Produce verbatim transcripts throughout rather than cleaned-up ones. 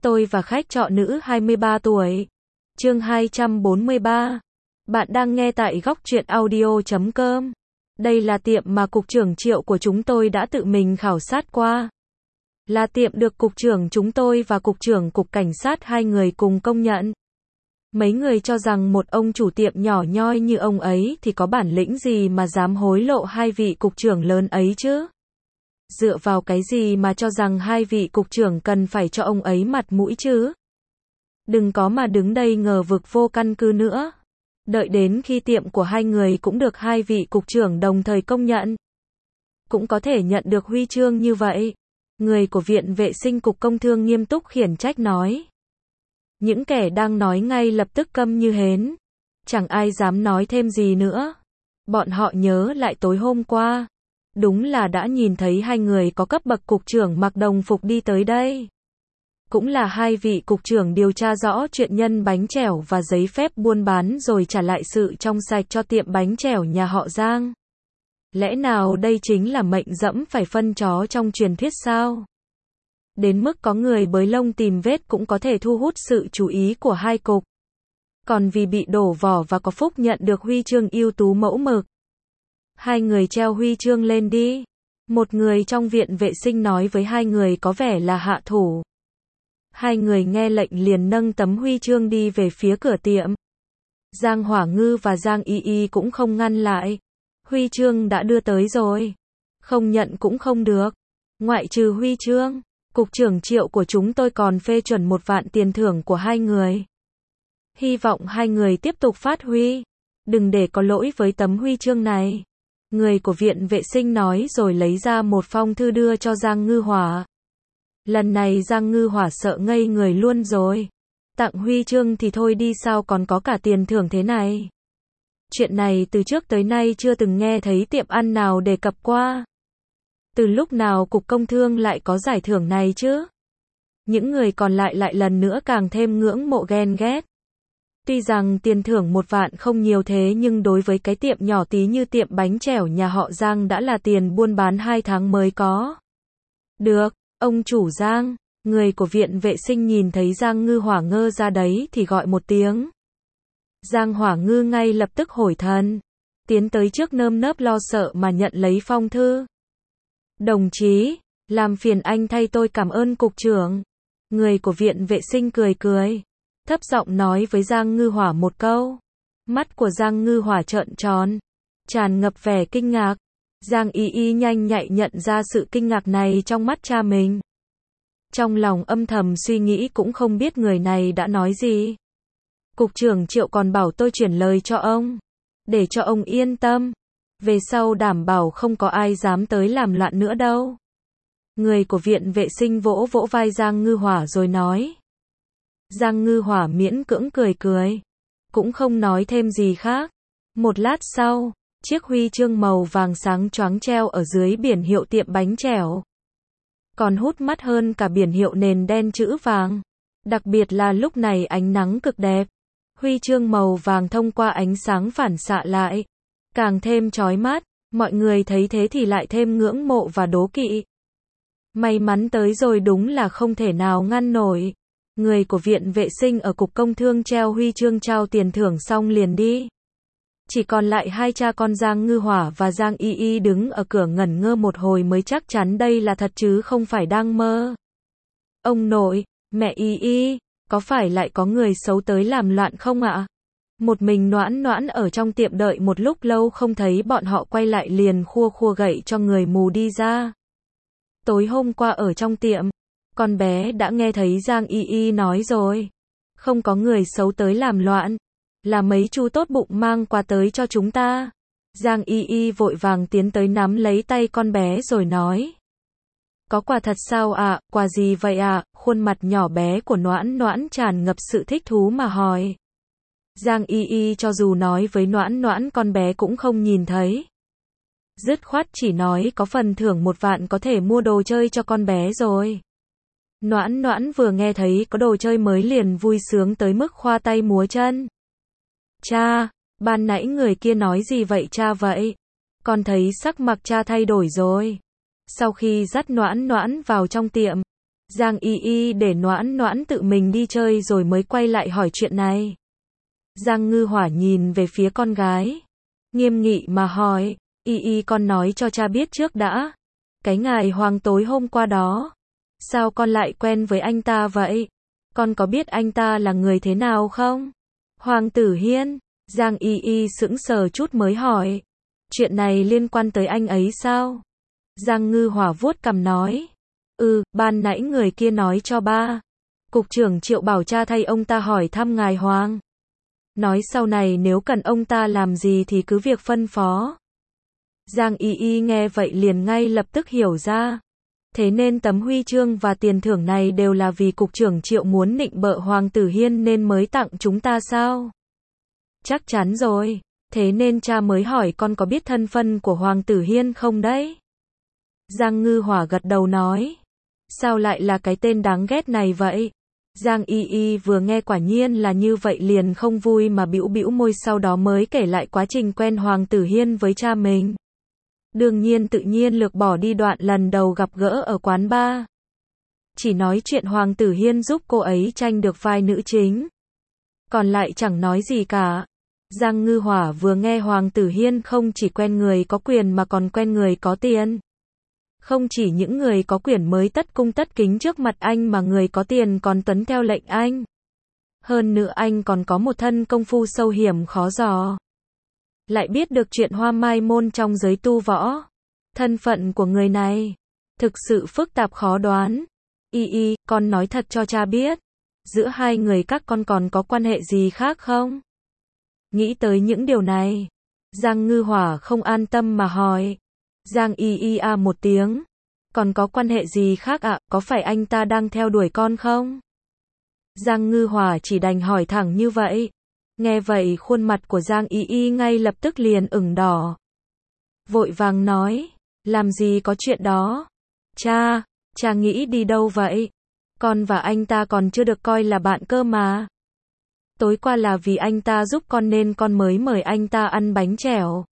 Tôi và khách trọ nữ hai mươi ba tuổi. Chương hai trăm bốn mươi ba. Bạn đang nghe tại góc truyện audio chấm com. Đây là tiệm mà cục trưởng Triệu của chúng tôi đã tự mình khảo sát qua. Là tiệm được cục trưởng chúng tôi và cục trưởng cục cảnh sát hai người cùng công nhận. Mấy người cho rằng một ông chủ tiệm nhỏ nhoi như ông ấy thì có bản lĩnh gì mà dám hối lộ hai vị cục trưởng lớn ấy chứ? Dựa vào cái gì mà cho rằng hai vị cục trưởng cần phải cho ông ấy mặt mũi chứ? Đừng có mà đứng đây ngờ vực vô căn cứ nữa. Đợi đến khi tiệm của hai người cũng được hai vị cục trưởng đồng thời công nhận, cũng có thể nhận được huy chương như vậy. Người của Viện Vệ sinh Cục Công Thương nghiêm túc khiển trách nói. Những kẻ đang nói ngay lập tức câm như hến. Chẳng ai dám nói thêm gì nữa. Bọn họ nhớ lại tối hôm qua. Đúng là đã nhìn thấy hai người có cấp bậc cục trưởng mặc đồng phục đi tới đây. Cũng là hai vị cục trưởng điều tra rõ chuyện nhân bánh chèo và giấy phép buôn bán rồi trả lại sự trong sạch cho tiệm bánh chèo nhà họ Giang. Lẽ nào đây chính là mệnh dẫm phải phân chó trong truyền thuyết sao? Đến mức có người bới lông tìm vết cũng có thể thu hút sự chú ý của hai cục. Còn vì bị đổ vỏ và có phúc nhận được huy chương ưu tú mẫu mực. Hai người treo huy chương lên đi. Một người trong viện vệ sinh nói với hai người có vẻ là hạ thủ. Hai người nghe lệnh liền nâng tấm huy chương đi về phía cửa tiệm. Giang Hỏa Ngư và Giang Y Y cũng không ngăn lại. Huy chương đã đưa tới rồi. Không nhận cũng không được. Ngoại trừ huy chương, cục trưởng Triệu của chúng tôi còn phê chuẩn một vạn tiền thưởng của hai người. Hy vọng hai người tiếp tục phát huy. Đừng để có lỗi với tấm huy chương này. Người của viện vệ sinh nói rồi lấy ra một phong thư đưa cho Giang Ngư Hỏa. Lần này Giang Ngư Hỏa sợ ngây người luôn rồi. Tặng huy chương thì thôi đi, sao còn có cả tiền thưởng thế này? Chuyện này từ trước tới nay chưa từng nghe thấy tiệm ăn nào đề cập qua. Từ lúc nào Cục Công Thương lại có giải thưởng này chứ? Những người còn lại lại lần nữa càng thêm ngưỡng mộ ghen ghét. Tuy rằng tiền thưởng một vạn không nhiều thế nhưng đối với cái tiệm nhỏ tí như tiệm bánh chèo nhà họ Giang đã là tiền buôn bán hai tháng mới có. Được, ông chủ Giang. Người của viện vệ sinh nhìn thấy Giang Ngư Hỏa ngơ ra đấy thì gọi một tiếng. Giang Hỏa Ngư ngay lập tức hồi thần. Tiến tới trước nơm nớp lo sợ mà nhận lấy phong thư. Đồng chí, làm phiền anh thay tôi cảm ơn cục trưởng. Người của viện vệ sinh cười cười. Thấp giọng nói với Giang Ngư Hỏa một câu. Mắt của Giang Ngư Hỏa trợn tròn. Tràn ngập vẻ kinh ngạc. Giang Y Y nhanh nhạy nhận ra sự kinh ngạc này trong mắt cha mình. Trong lòng âm thầm suy nghĩ cũng không biết người này đã nói gì. Cục trưởng Triệu còn bảo tôi chuyển lời cho ông. Để cho ông yên tâm. Về sau đảm bảo không có ai dám tới làm loạn nữa đâu. Người của viện vệ sinh vỗ vỗ vai Giang Ngư Hỏa rồi nói. Giang Ngư Hỏa miễn cưỡng cười cười. Cũng không nói thêm gì khác. Một lát sau, chiếc huy chương màu vàng sáng choáng treo ở dưới biển hiệu tiệm bánh chèo. Còn hút mắt hơn cả biển hiệu nền đen chữ vàng. Đặc biệt là lúc này ánh nắng cực đẹp. Huy chương màu vàng thông qua ánh sáng phản xạ lại. Càng thêm chói mắt. Mọi người thấy thế thì lại thêm ngưỡng mộ và đố kỵ. May mắn tới rồi đúng là không thể nào ngăn nổi. Người của viện vệ sinh ở Cục Công Thương treo huy chương trao tiền thưởng xong liền đi. Chỉ còn lại hai cha con Giang Ngư Hỏa và Giang Y Y đứng ở cửa ngẩn ngơ một hồi mới chắc chắn đây là thật chứ không phải đang mơ. Ông nội, mẹ Y Y, có phải lại có người xấu tới làm loạn không ạ? Một mình Noãn Noãn ở trong tiệm đợi một lúc lâu không thấy bọn họ quay lại liền khua khua gậy cho người mù đi ra. Tối hôm qua ở trong tiệm, con bé đã nghe thấy Giang Y Y nói rồi. Không có người xấu tới làm loạn. Là mấy chú tốt bụng mang quà tới cho chúng ta. Giang Y Y vội vàng tiến tới nắm lấy tay con bé rồi nói. Có quà thật sao ạ? À? Quà gì vậy ạ? À? Khuôn mặt nhỏ bé của Noãn Noãn tràn ngập sự thích thú mà hỏi. Giang Y Y cho dù nói với Noãn Noãn con bé cũng không nhìn thấy. Dứt khoát chỉ nói có phần thưởng một vạn có thể mua đồ chơi cho con bé rồi. Noãn Noãn vừa nghe thấy có đồ chơi mới liền vui sướng tới mức khoa tay múa chân. Cha, ban nãy người kia nói gì vậy cha vậy? Con thấy sắc mặt cha thay đổi rồi. Sau khi dắt Noãn Noãn vào trong tiệm, Giang Y Y để Noãn Noãn tự mình đi chơi rồi mới quay lại hỏi chuyện này. Giang Ngư Hỏa nhìn về phía con gái, nghiêm nghị mà hỏi, Y Y con nói cho cha biết trước đã. Cái ngày Hoàng tối hôm qua đó, sao con lại quen với anh ta vậy? Con có biết anh ta là người thế nào không? Hoàng Tử Hiên, Giang Y Y sững sờ chút mới hỏi, chuyện này liên quan tới anh ấy sao? Giang Ngư Hỏa vuốt cằm nói, ừ, ban nãy người kia nói cho ba. Cục trưởng Triệu bảo cha thay ông ta hỏi thăm ngài Hoàng. Nói sau này nếu cần ông ta làm gì thì cứ việc phân phó. Giang Y Y nghe vậy liền ngay lập tức hiểu ra. Thế nên tấm huy chương và tiền thưởng này đều là vì Cục trưởng Triệu muốn nịnh bợ Hoàng Tử Hiên nên mới tặng chúng ta sao? Chắc chắn rồi. Thế nên cha mới hỏi con có biết thân phận của Hoàng Tử Hiên không đấy? Giang Ngư Hỏa gật đầu nói. Sao lại là cái tên đáng ghét này vậy? Giang Y Y vừa nghe quả nhiên là như vậy liền không vui mà bĩu bĩu môi, sau đó mới kể lại quá trình quen Hoàng Tử Hiên với cha mình. Đương nhiên tự nhiên lược bỏ đi đoạn lần đầu gặp gỡ ở quán bar. Chỉ nói chuyện Hoàng Tử Hiên giúp cô ấy tranh được vai nữ chính. Còn lại chẳng nói gì cả. Giang Ngư Hỏa vừa nghe Hoàng Tử Hiên không chỉ quen người có quyền mà còn quen người có tiền. Không chỉ những người có quyền mới tất cung tất kính trước mặt anh mà người có tiền còn tuân theo lệnh anh. Hơn nữa anh còn có một thân công phu sâu hiểm khó dò. Lại biết được chuyện hoa mai môn trong giới tu võ. Thân phận của người này thực sự phức tạp khó đoán. Y Y, con nói thật cho cha biết. Giữa hai người các con còn có quan hệ gì khác không? Nghĩ tới những điều này, Giang Ngư Hỏa không an tâm mà hỏi. Giang Y Y a một tiếng. Còn có quan hệ gì khác ạ? À? Có phải anh ta đang theo đuổi con không? Giang Ngư Hỏa chỉ đành hỏi thẳng như vậy. Nghe vậy khuôn mặt của Giang Y Y ngay lập tức liền ửng đỏ. Vội vàng nói, làm gì có chuyện đó? Cha, cha nghĩ đi đâu vậy? Con và anh ta còn chưa được coi là bạn cơ mà. Tối qua là vì anh ta giúp con nên con mới mời anh ta ăn bánh chèo.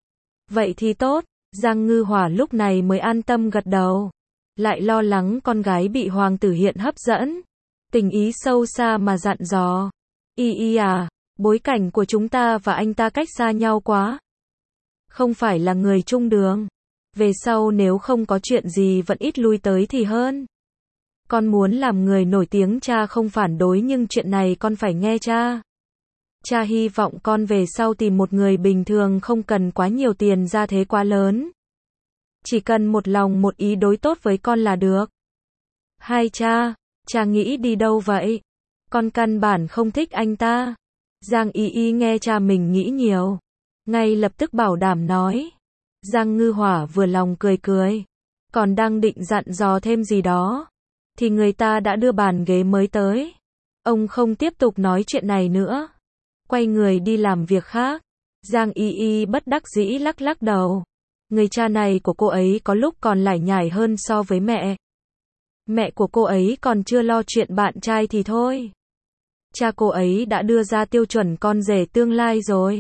Vậy thì tốt, Giang Ngư Hỏa lúc này mới an tâm gật đầu. Lại lo lắng con gái bị Hoàng Tử Hiên hấp dẫn. Tình ý sâu xa mà dặn dò. Y Y à, bối cảnh của chúng ta và anh ta cách xa nhau quá. Không phải là người chung đường. Về sau nếu không có chuyện gì vẫn ít lui tới thì hơn. Con muốn làm người nổi tiếng, cha không phản đối, nhưng chuyện này con phải nghe cha. Cha hy vọng con về sau tìm một người bình thường, không cần quá nhiều tiền ra thế quá lớn. Chỉ cần một lòng một ý đối tốt với con là được. Hai cha, cha nghĩ đi đâu vậy? Con căn bản không thích anh ta. Giang Y Y nghe cha mình nghĩ nhiều, ngay lập tức bảo đảm nói. Giang Ngư Hỏa vừa lòng cười cười, còn đang định dặn dò thêm gì đó, thì người ta đã đưa bàn ghế mới tới. Ông không tiếp tục nói chuyện này nữa, quay người đi làm việc khác. Giang Y Y bất đắc dĩ lắc lắc đầu. Người cha này của cô ấy có lúc còn lải nhải hơn so với mẹ. Mẹ của cô ấy còn chưa lo chuyện bạn trai thì thôi. Cha cô ấy đã đưa ra tiêu chuẩn con rể tương lai rồi.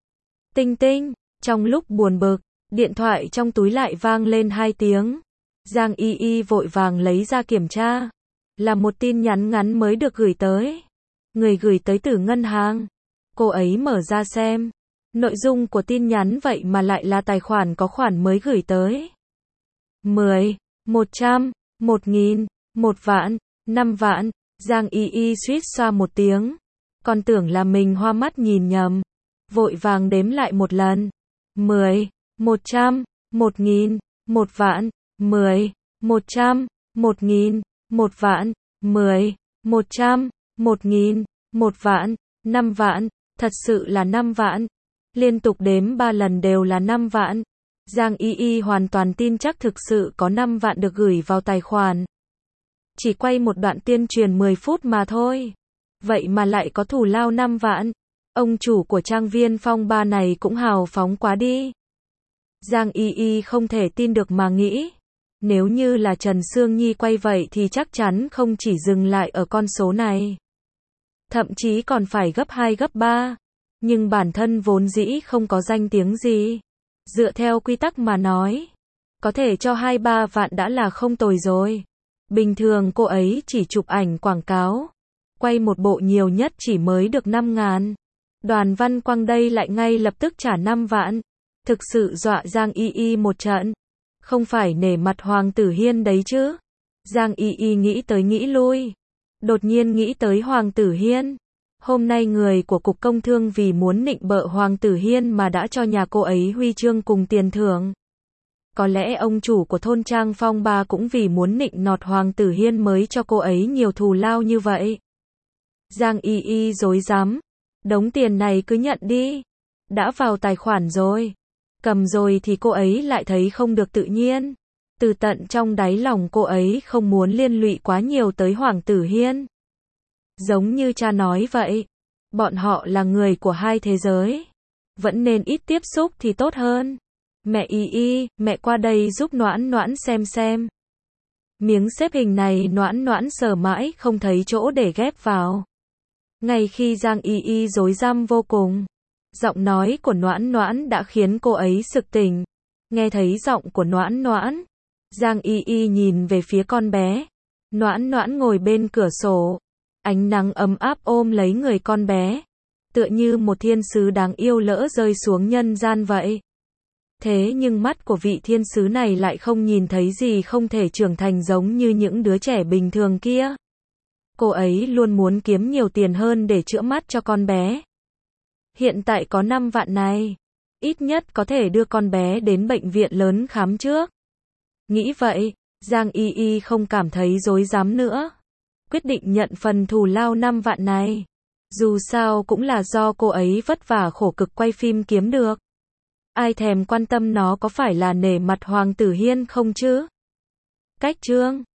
Tinh tinh, trong lúc buồn bực, điện thoại trong túi lại vang lên hai tiếng. Giang Y Y vội vàng lấy ra kiểm tra. Là một tin nhắn ngắn mới được gửi tới. Người gửi tới từ ngân hàng. Cô ấy mở ra xem. Nội dung của tin nhắn vậy mà lại là tài khoản có khoản mới gửi tới. mười, một trăm, một nghìn, một vạn, năm vạn. Giang Y Y suýt xoa một tiếng. Còn tưởng là mình hoa mắt nhìn nhầm. Vội vàng đếm lại một lần. mười, một trăm, một nghìn, một vạn, mười, một trăm, một nghìn, một vạn, mười, một trăm, một nghìn, một vạn, năm vạn, thật sự là năm vạn. Liên tục đếm ba lần đều là năm vạn. Giang Y Y hoàn toàn tin chắc thực sự có năm vạn được gửi vào tài khoản. Chỉ quay một đoạn tuyên truyền mười phút mà thôi. Vậy mà lại có thù lao năm vạn. Ông chủ của trang viên Phong Ba này cũng hào phóng quá đi. Giang Y Y không thể tin được mà nghĩ. Nếu như là Trần Sương Nhi quay vậy thì chắc chắn không chỉ dừng lại ở con số này. Thậm chí còn phải gấp hai gấp ba. Nhưng bản thân vốn dĩ không có danh tiếng gì. Dựa theo quy tắc mà nói, có thể cho hai ba vạn đã là không tồi rồi. Bình thường cô ấy chỉ chụp ảnh quảng cáo, quay một bộ nhiều nhất chỉ mới được năm ngàn. Đoàn Văn Quang đây lại ngay lập tức trả năm vạn. Thực sự dọa Giang Y Y một trận. Không phải nể mặt Hoàng Tử Hiên đấy chứ. Giang Y Y nghĩ tới nghĩ lui. Đột nhiên nghĩ tới Hoàng Tử Hiên. Hôm nay người của Cục Công Thương vì muốn nịnh bợ Hoàng Tử Hiên mà đã cho nhà cô ấy huy chương cùng tiền thưởng. Có lẽ ông chủ của thôn Trang Phong Ba cũng vì muốn nịnh nọt Hoàng Tử Hiên mới cho cô ấy nhiều thù lao như vậy. Giang Y Y rối rắm. Đống tiền này cứ nhận đi. Đã vào tài khoản rồi. Cầm rồi thì cô ấy lại thấy không được tự nhiên. Từ tận trong đáy lòng cô ấy không muốn liên lụy quá nhiều tới Hoàng Tử Hiên. Giống như cha nói vậy. Bọn họ là người của hai thế giới. Vẫn nên ít tiếp xúc thì tốt hơn. Mẹ Y Y, mẹ qua đây giúp Noãn Noãn xem xem. Miếng xếp hình này Noãn Noãn sờ mãi không thấy chỗ để ghép vào. Ngay khi Giang Y Y rối rắm vô cùng, giọng nói của Noãn Noãn đã khiến cô ấy sực tỉnh. Nghe thấy giọng của Noãn Noãn, Giang Y Y nhìn về phía con bé. Noãn Noãn ngồi bên cửa sổ, ánh nắng ấm áp ôm lấy người con bé, tựa như một thiên sứ đáng yêu lỡ rơi xuống nhân gian vậy. Thế nhưng mắt của vị thiên sứ này lại không nhìn thấy gì không thể trưởng thành giống như những đứa trẻ bình thường kia. Cô ấy luôn muốn kiếm nhiều tiền hơn để chữa mắt cho con bé. Hiện tại có năm vạn này, ít nhất có thể đưa con bé đến bệnh viện lớn khám trước. Nghĩ vậy, Giang Y Y không cảm thấy rối rắm nữa. Quyết định nhận phần thù lao năm vạn này. Dù sao cũng là do cô ấy vất vả khổ cực quay phim kiếm được. Ai thèm quan tâm nó có phải là nể mặt Hoàng Tử Hiên không chứ? Cách chương